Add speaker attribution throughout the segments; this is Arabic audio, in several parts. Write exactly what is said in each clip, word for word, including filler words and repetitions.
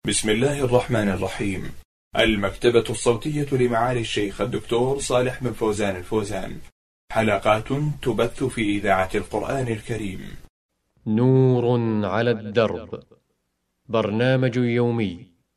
Speaker 1: بسم الله الرحمن الرحيم. المكتبة الصوتية لمعالي الشيخ الدكتور صالح بن فوزان الفوزان، حلقات تبث في إذاعة القرآن الكريم.
Speaker 2: نور على الدرب، برنامج يومي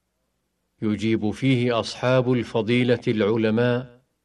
Speaker 2: يجيب فيه أصحاب الفضيلة العلماء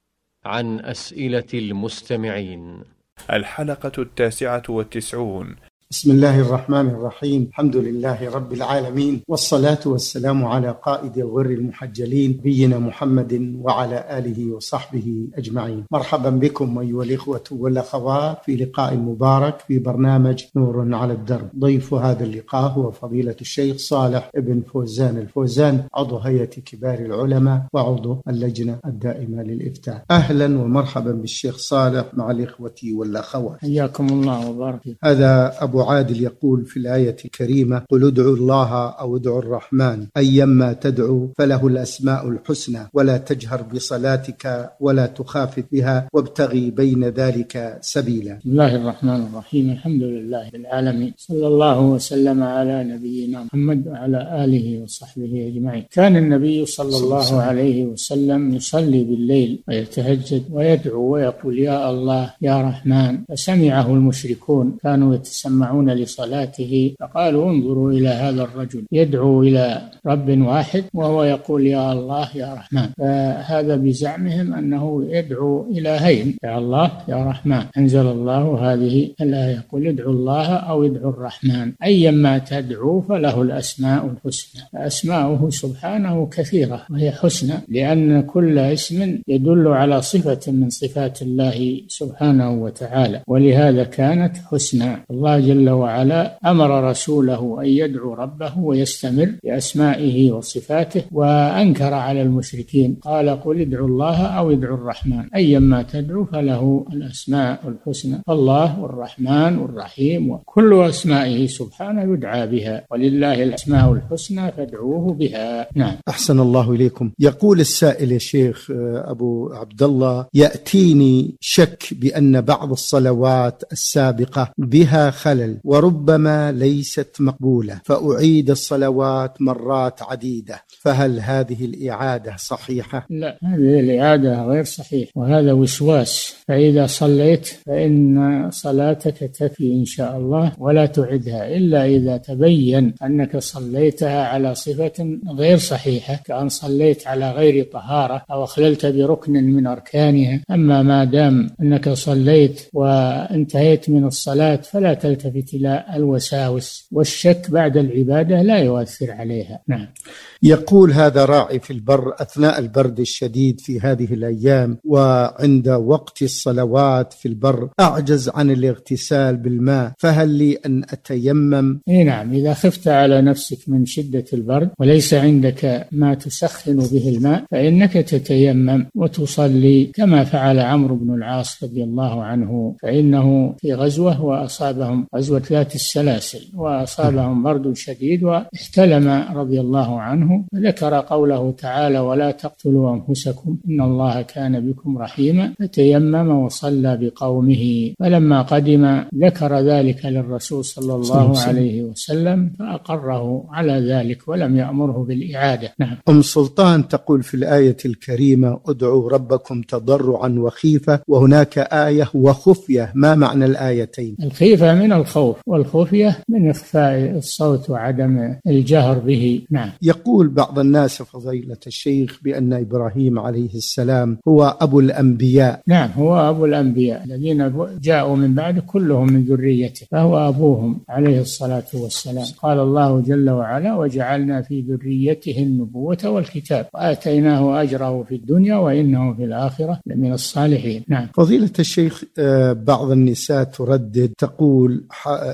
Speaker 2: عن أسئلة المستمعين.
Speaker 1: الحلقة التاسعة والتسعون.
Speaker 3: بسم الله الرحمن الرحيم. الحمد لله رب العالمين، والصلاة والسلام على قائد الغر المحجلين نبينا محمد وعلى آله وصحبه أجمعين. مرحبا بكم أيها الإخوة والأخوات في لقاء مبارك في برنامج نور على الدرب. ضيف هذا اللقاء هو فضيلة الشيخ صالح بن فوزان الفوزان، عضو هيئة كبار العلماء وعضو اللجنة الدائمة للإفتاء. أهلا ومرحبا بالشيخ صالح مع الإخوة والأخوات،
Speaker 4: حياكم الله وبارك.
Speaker 3: هذا أبو عادل يقول في الآية الكريمة: قل ادعوا الله أو ادعوا الرحمن أيما تدعو فله الأسماء الحسنى ولا تجهر بصلاتك ولا تخافت بها وابتغي بين ذلك سبيلا.
Speaker 4: بسم الله الرحمن الرحيم. الحمد لله بالعالمين، صلى الله وسلم على نبينا محمد وعلى آله وصحبه أجمعين. كان النبي صلى الله عليه وسلم يصلي بالليل ويتهجد ويدعو ويقول: يا الله يا رحمن. فسمعه المشركون كانوا يتسمعون لصلاته فقالوا: انظروا إلى هذا الرجل يدعو إلى رب واحد وهو يقول يا الله يا رحمن. فهذا بزعمهم أنه يدعو إلهين، يا الله يا رحمن. أنزل الله هذه الآية: قل ادعوا الله أو ادعوا الرحمن أيما تدعو فله الأسماء الحسنى. أسماؤه سبحانه كثيرة وهي حسنى، لأن كل اسم يدل على صفة من صفات الله سبحانه وتعالى، ولهذا كانت حسنى. الله جل وعلا أمر رسوله أن يدعو ربه ويستمر بأسمائه وصفاته، وأنكر على المشركين قال: قل ادعوا الله أو ادعوا الرحمن أيما تدعو فله الأسماء الحسنى. الله والرحمن والرحيم وكل أسمائه سبحانه يدعى بها، ولله الأسماء الحسنى فادعوه بها. نعم.
Speaker 3: أحسن الله إليكم. يقول السائل يا شيخ أبو عبد الله: يأتيني شك بأن بعض الصلوات السابقة بها خلل وربما ليست مقبولة، فأعيد الصلوات مرات عديدة، فهل هذه الإعادة صحيحة؟
Speaker 4: لا، هذه الإعادة غير صحيحة، وهذا وسواس. فإذا صليت فإن صلاتك تكفي إن شاء الله، ولا تعدها إلا إذا تبين أنك صليتها على صفة غير صحيحة، كأن صليت على غير طهارة أو أخللت بركن من أركانها. أما ما دام أنك صليت وانتهيت من الصلاة فلا تلتفت إلى الوساوس، والشك بعد العبادة لا يؤثر عليها. نعم.
Speaker 3: يقول هذا راعي في البر أثناء البرد الشديد في هذه الأيام، وعند وقت الصلوات في البر أعجز عن الاغتسال بالماء، فهل لي أن أتيمم؟
Speaker 4: إيه نعم، إذا خفت على نفسك من شدة البرد وليس عندك ما تسخن به الماء فإنك تتيمم وتصلي كما فعل عمرو بن العاص رضي الله عنه، فإنه في غزوة وأصابهم غزوة ذات السلاسل وأصابهم برد شديد واحتلم رضي الله عنه، ذكر قوله تعالى: ولا تقتلوا أنفسكم إن الله كان بكم رحيما، فتيمم وصلى بقومه. فلما قدم ذكر ذلك للرسول صلى الله عليه وسلم فأقره على ذلك ولم يأمره بالإعادة. نعم.
Speaker 3: أم سلطان تقول في الآية الكريمة: ادعوا ربكم تضرعا وخيفة، وهناك آية وخفية، ما معنى الآيتين؟
Speaker 4: الخيفة من الخوف، والخفية من إخفاء الصوت وعدم الجهر به. نعم.
Speaker 3: يقول بعض الناس فضيلة الشيخ بأن إبراهيم عليه السلام هو أبو الأنبياء.
Speaker 4: نعم، هو أبو الأنبياء الذين جاءوا من بعد كلهم من ذريته، فهو أبوهم عليه الصلاة والسلام. قال الله جل وعلا: وجعلنا في ذريته النبوة والكتاب وآتيناه أجره في الدنيا وإنه في الآخرة لمن الصالحين. نعم.
Speaker 3: فضيلة الشيخ، بعض النساء تردد تقول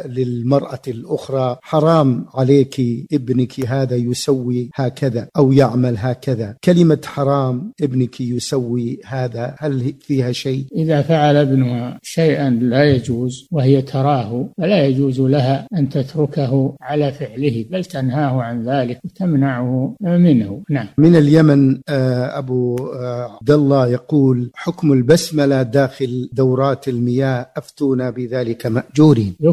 Speaker 3: للمرأة الأخرى: حرام عليك ابنك هذا يسوي هكذا أو يعمل هكذا. كلمة حرام ابنك يسوي هذا، هل فيها شيء؟
Speaker 4: إذا فعل ابنها شيئا لا يجوز وهي تراه فلا يجوز لها أن تتركه على فعله، بل تنهاه عن ذلك وتمنعه منه. نعم.
Speaker 3: من اليمن أبو عبد الله يقول: حكم البسملة داخل دورات المياه، أفتونا بذلك مأجورين.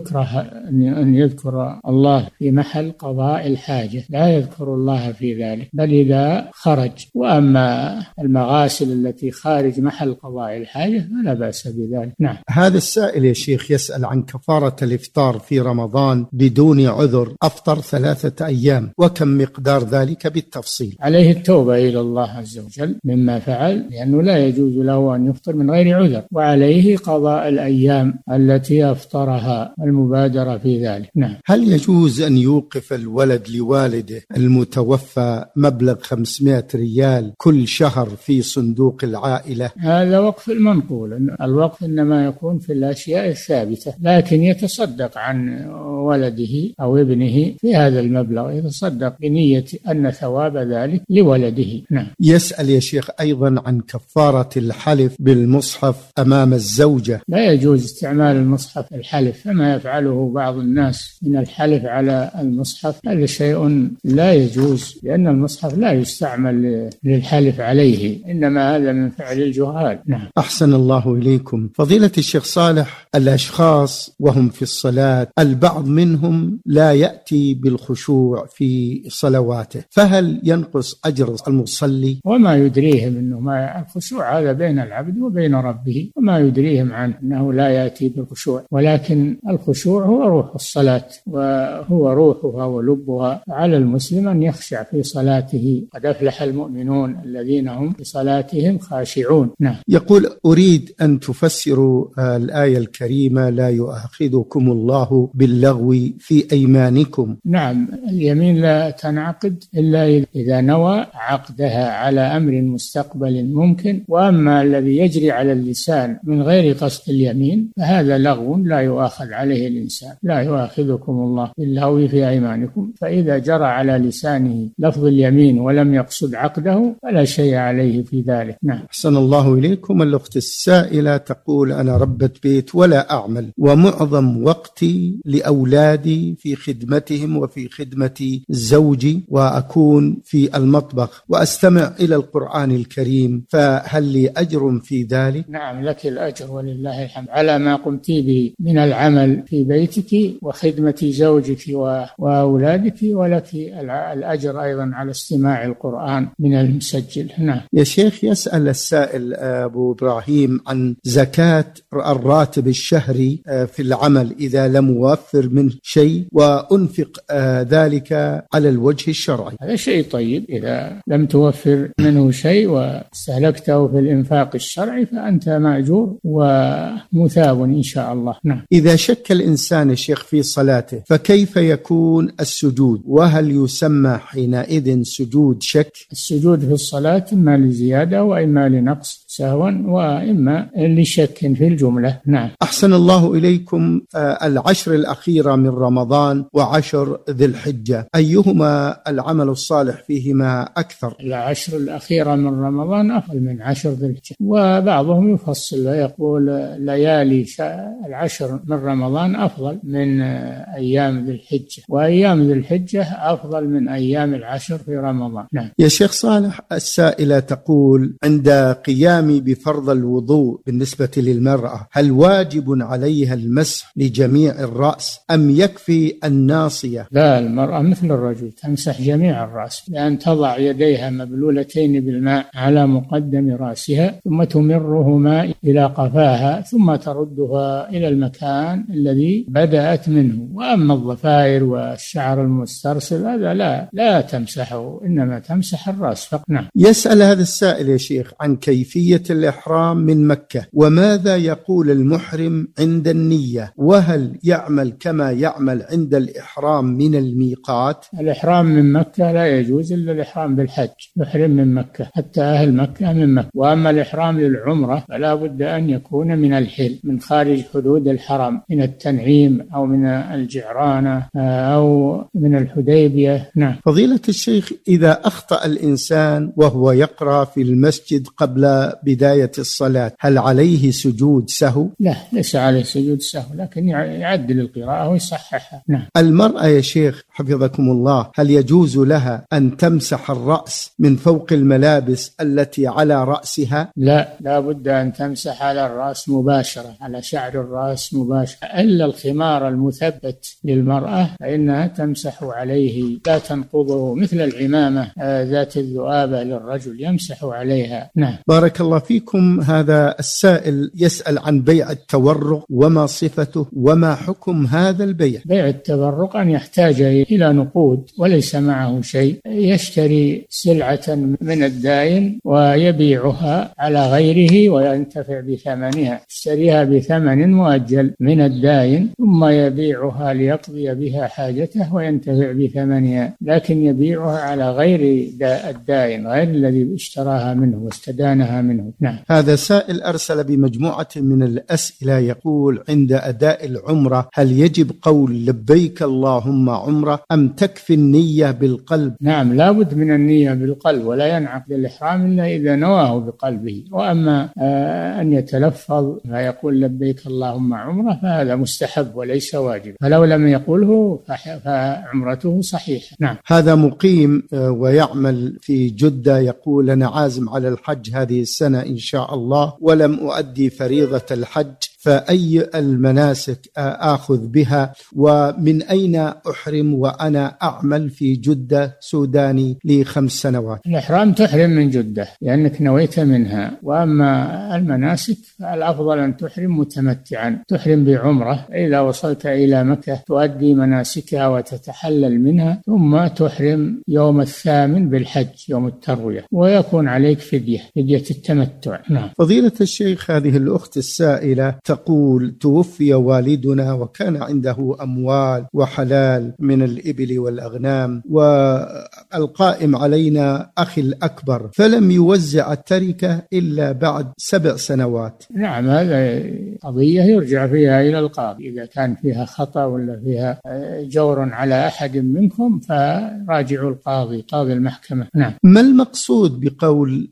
Speaker 4: يكره أن يذكر الله في محل قضاء الحاجة، لا يذكر الله في ذلك، بل إذا خرج. وأما المغاسل التي خارج محل قضاء الحاجة فلا بأس بذلك. نعم.
Speaker 3: هذا السائل يا شيخ يسأل عن كفارة الإفطار في رمضان بدون عذر، أفطر ثلاثة أيام، وكم مقدار ذلك بالتفصيل؟
Speaker 4: عليه التوبة إلى الله عز وجل مما فعل، لأنه لا يجوز له أن يفطر من غير عذر، وعليه قضاء الأيام التي أفطرها، المبادرة في ذلك. نعم.
Speaker 3: هل يجوز أن يوقف الولد لوالده المتوفى مبلغ خمسمائة ريال كل شهر في صندوق العائلة؟
Speaker 4: هذا وقف المنقول، الوقف إنما يكون في الأشياء الثابتة، لكن يتصدق عن ولده أو ابنه في هذا المبلغ، يتصدق بنية أن ثواب ذلك لولده. نعم.
Speaker 3: يسأل يا شيخ أيضا عن كفارة الحلف بالمصحف أمام الزوجة.
Speaker 4: لا يجوز استعمال المصحف الحلف، كما يفعله بعض الناس من الحلف على المصحف، هذا شيء لا يجوز، لأن المصحف لا يستعمل للحلف عليه، إنما هذا من فعل الجهال. نعم.
Speaker 3: أحسن الله إليكم فضيلة الشيخ صالح. الأشخاص وهم في الصلاة البعض منهم لا يأتي بالخشوع في صلواته، فهل ينقص أجر المصلي؟
Speaker 4: وما يدريهم أنه ما الخشوع هذا بين العبد وبين ربه، وما يدريهم عنه أنه لا يأتي بالخشوع، ولكن الخشوع هو روح الصلاة وهو روحها ولبها، على المسلم أن يخشع في صلاته. قد أفلح المؤمنون الذين هم في صلاتهم خاشعون. نعم.
Speaker 3: يقول أريد أن تفسروا الآية الكريمة لا يؤاخذكم الله باللغو في أيمانكم.
Speaker 4: نعم، اليمين لا تنعقد إلا إذا نوى عقدها على أمر مستقبل ممكن، وأما الذي يجري على اللسان من غير قصد اليمين فهذا لغو لا يؤاخذ عليه الإنسان. لا يؤاخذكم الله باللغو في أيمانكم، فإذا جرى على لسانه لفظ اليمين ولم يقصد عقده فلا شيء عليه في ذلك. نعم.
Speaker 3: أحسن الله إليكم. الأخت السائلة تقول أنا ربة بيت ولا أعمل، ومعظم وقتي لأولادي في خدمتهم وفي خدمة زوجي، وأكون في المطبخ وأستمع إلى القرآن الكريم، فهل لي أجر في ذلك؟
Speaker 4: نعم، لك الأجر ولله الحمد على ما قمت به من العمل في بيتك وخدمة زوجك وأولادك، ولك الأجر أيضا على استماع القرآن من المسجل. نعم.
Speaker 3: يا شيخ يسأل السائل أبو إبراهيم عن زكاة الراتب الشهري في العمل إذا لم أوفر منه شيء وأنفق ذلك على الوجه الشرعي.
Speaker 4: هذا شيء طيب، إذا لم توفر منه شيء واستهلكته في الإنفاق الشرعي فأنت مأجور ومثاب إن شاء الله. نعم.
Speaker 3: إذا شك الإنسان الشيخ في صلاته فكيف يكون السجود، وهل يسمى حينئذ سجود شك؟
Speaker 4: السجود في الصلاة إما لزيادة وإما لنقص سهوا وإما لشك في الجملة. نعم.
Speaker 3: أحسن الله إليكم. العشر الأخيرة من رمضان وعشر ذي الحجة أيهما العمل الصالح فيهما أكثر؟
Speaker 4: العشر الأخيرة من رمضان أفضل من عشر ذي الحجة، وبعضهم يفصل ويقول ليالي العشر من رمضان أفضل من أيام ذي الحجة، وأيام ذي الحجة أفضل من أيام العشر في رمضان. نعم.
Speaker 3: يا شيخ صالح السائلة تقول عند قيامي بفرض الوضوء بالنسبة للمرأة هل واجب عليها المسح لجميع الرأس أم يكفي الناصية؟
Speaker 4: لا، المرأة مثل الرجل تمسح جميع الرأس، لأن تضع يديها مبلولتين بالماء على مقدم رأسها ثم تمرهما إلى قفاها ثم تردها إلى المكان الذي بدأت منه. وأما الضفائر والشعر المسترسل هذا لا لا تمسحه، إنما تمسح الرأس فقط. نعم.
Speaker 3: يسأل هذا السائل يا شيخ عن كيفية الإحرام من مكة، وماذا يقول المحرم عند النية، وهل يعمل كما يعمل عند الإحرام من الميقات؟
Speaker 4: الإحرام من مكة لا يجوز إلا الإحرام بالحج، يحرم من مكة حتى أهل مكة من مكة. وأما الإحرام للعمرة فلا بد أن يكون من الحل، من خارج حدود الحرم، من التنعيم أو من الجعرانة أو من الحديبية. نعم.
Speaker 3: فضيلة الشيخ إذا أخطأ الإنسان وهو يقرأ في المسجد قبل بداية الصلاة هل عليه سجود سهو؟
Speaker 4: لا، ليس عليه سجود سهو، لكن يعدل القراءة ويصححها. نعم.
Speaker 3: المرأة يا شيخ حفظكم الله هل يجوز لها أن تمسح الرأس من فوق الملابس التي على رأسها؟
Speaker 4: لا، لا بد أن تمسح على الرأس مباشرة، على شعر الرأس مباشرة، إلا الخمار المثبت للمرأة فإنها تمسح عليه لا تنقضه، مثل العمامة ذات الذؤابة للرجل يمسح عليها. نعم.
Speaker 3: بارك الله فيكم. هذا السائل يسأل عن بيع التورق وما صفته وما حكم هذا البيع؟
Speaker 4: بيع التورق أن يحتاج إلى نقود وليس معه شيء، يشتري سلعة من الدائن ويبيعها على غيره وينتفع بثمنها، يشتريها بثمن مؤجل من الدائن ثم يبيعها ليقضي بها حاجته وينتفع بثمنها، لكن يبيعها على غير الدائن، غير الذي اشتراها منه واستدانها منه. نعم.
Speaker 3: هذا سائل أرسل بمجموعة من الأسئلة يقول: عند أداء العمرة هل يجب قول لبيك اللهم عمرة أم تكفي النية بالقلب؟
Speaker 4: نعم، لا بد من النية بالقلب، ولا ينعقد الإحرام إلا إذا نواه بقلبه. وأما آه أن يتلفظ فيقول لبيك اللهم عمرة فهذا مستحب وليس واجب، فلو لم يقوله فعمرته صحيحة. نعم.
Speaker 3: هذا مقيم ويعمل في جدة يقول: أنا عازم على الحج هذه السنة إن شاء الله ولم أؤدي فريضة الحج، فأي المناسك آخذ بها ومن أين أحرم وأنا أعمل في جدة سوداني لي خمس سنوات؟
Speaker 4: الإحرام تحرم من جدة لأنك نويت منها، وأما المناسك فالأفضل أن تحرم متمتعا، تحرم بعمرة، إذا وصلت إلى مكة تؤدي مناسكها وتتحلل منها، ثم تحرم يوم الثامن بالحج يوم التروية، ويكون عليك فدية فدية التمتع. نعم.
Speaker 3: فضيلة الشيخ، هذه الأخت السائلة تقول: توفي والدنا وكان عنده أموال وحلال من الإبل والأغنام، والقائم علينا أخي الأكبر، فلم يوزع التركة إلا بعد سبع سنوات.
Speaker 4: نعم، هذا قضية يرجع فيها إلى القاضي، إذا كان فيها خطأ ولا فيها جور على أحد منكم فراجعوا القاضي، قاضي المحكمة. نعم.
Speaker 3: ما المقصود بقول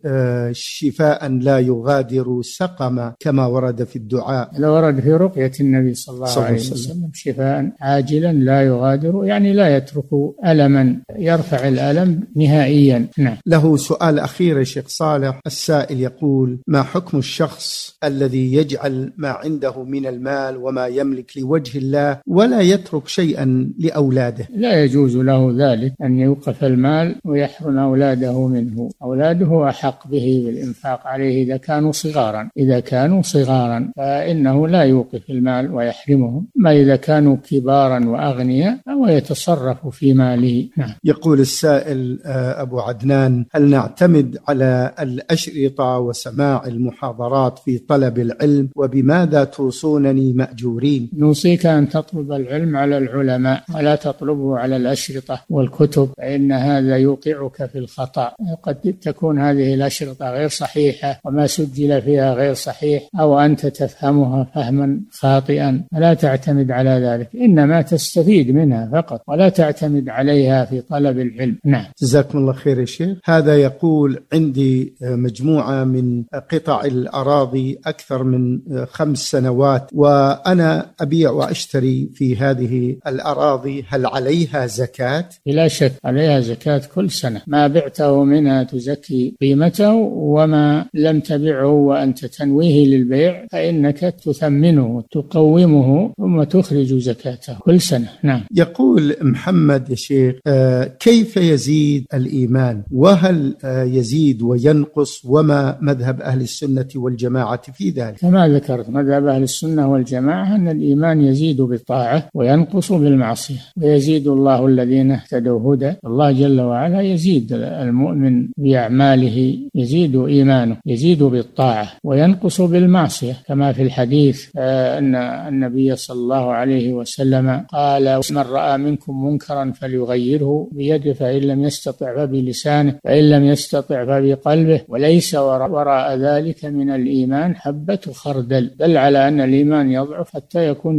Speaker 3: شفاء لا يغادر سقما كما ورد في الدعاء؟
Speaker 4: لو ورد في رقية النبي صلى الله عليه وسلم شفاء عاجلا لا يغادر، يعني لا يترك ألما، يرفع الألم نهائيا. نعم.
Speaker 3: له سؤال أخير يا شيخ صالح. السائل يقول: ما حكم الشخص الذي يجعل ما عنده من المال وما يملك لوجه الله ولا يترك شيئا لأولاده؟
Speaker 4: لا يجوز له ذلك، أن يوقف المال ويحرم أولاده منه، أولاده أحق به بالإنفاق عليه إذا كانوا صغارا، إذا كانوا صغارا فإنه لا يوقف المال ويحرمهم، ما إذا كانوا كبارا وأغنياء فهو يتصرف في ماله. نعم.
Speaker 3: يقول السائل أبو عدنان: هل نعتمد على الأشرطة وسماع المحاضرات في طلب العلم، وبماذا توصونني مأجورين؟
Speaker 4: نوصيك أن تطلب العلم على العلماء ولا تطلبه على الأشرطة والكتب، فإن هذا يوقعك في الخطأ، قد تكون هذه الأشرطة غير صحيحة وما سجل فيها غير صحيح، أو أنت تفهمها فهما خاطئا، فلا تعتمد على ذلك، إنما تستفيد منها فقط ولا تعتمد عليها في طلب العلم. نعم.
Speaker 3: جزاكم الله خير يا شيخ. هذا يقول: عندي مجموعة من قطع الأراضي أكثر من خمس سنوات وأنا أبيع وأشتري في هذه الأراضي، هل عليها زكاة؟
Speaker 4: بلا شك عليها زكاة كل سنة، ما بعته منها تزكي قيمته، وما لم تبعه وأنت تنويه للبيع فإنك تثمنه تقومه ثم تخرج زكاته كل سنة. نعم.
Speaker 3: يقول محمد يا شيخ: آه كيف يزيد الإيمان، وهل آه يزيد وينقص، وما مذهب أهل السنة والجماعة في ذلك؟
Speaker 4: كما ذكرت، مذهب أهل السنة والجماعة أن الإيمان يزيد بالطاعة وينقص بالمعصية، ويزيد الله الذين اهتدوا هدى. الله جل وعلا يزيد المؤمن بأعماله، يزيد إيمانه، يزيد بالطاعة وينقص بالمعصية، كما في الحديث أن النبي صلى الله عليه وسلم قال: من رأى منكم منكرا فليغيره بيده، فإن لم يستطع فبلسانه، فإن لم يستطع فبقلبه، وليس وراء ذلك من الإيمان حبة خردل، دل على أن الإيمان يضعف حتى يكون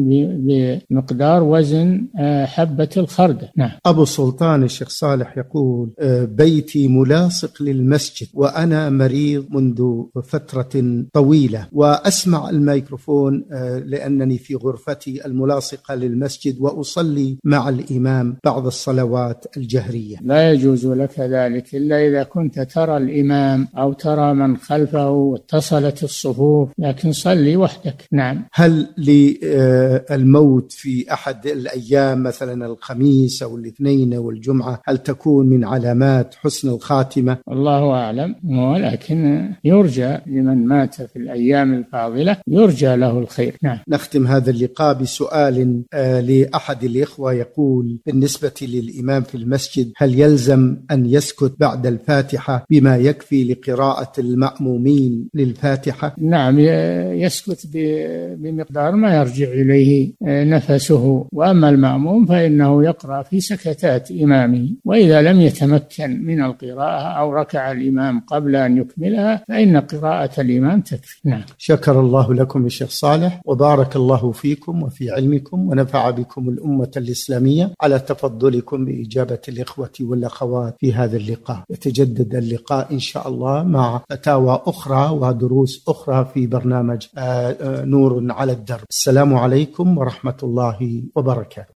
Speaker 4: بمقدار وزن حبة الخردل. نعم.
Speaker 3: أبو سلطان الشيخ صالح يقول: بيتي ملاصق للمسجد وأنا مريض منذ فترة طويلة، وأسمع الميكروفون الميكروفون لأنني في غرفتي الملاصقة للمسجد وأصلي مع الإمام بعض الصلوات الجهرية.
Speaker 4: لا يجوز لك ذلك إلا إذا كنت ترى الإمام أو ترى من خلفه واتصلت الصفوف، لكن صلي وحدك. نعم.
Speaker 3: هل للموت في أحد الأيام مثلا الخميس أو الاثنين أو الجمعة هل تكون من علامات حسن الخاتمة؟
Speaker 4: الله أعلم، ولكن يرجى لمن مات في الأيام الفاضلة يرجى له الخير. نعم.
Speaker 3: نختم هذا اللقاء بسؤال لأحد الإخوة يقول: بالنسبة للإمام في المسجد هل يلزم أن يسكت بعد الفاتحة بما يكفي لقراءة المأمومين للفاتحة؟
Speaker 4: نعم، يسكت بمقدار ما يرجع إليه نفسه، وأما المأموم فإنه يقرأ في سكتات إمامه، وإذا لم يتمكن من القراءة أو ركع الإمام قبل أن يكملها فإن قراءة الإمام تكفي. نعم.
Speaker 3: شكر الله لكم الشيخ صالح، وبارك الله فيكم وفي علمكم، ونفع بكم الأمة الإسلامية على تفضلكم بإجابة الإخوة والأخوات في هذا اللقاء. يتجدد اللقاء إن شاء الله مع فتاوى أخرى ودروس أخرى في برنامج نور على الدرب. السلام عليكم ورحمة الله وبركاته.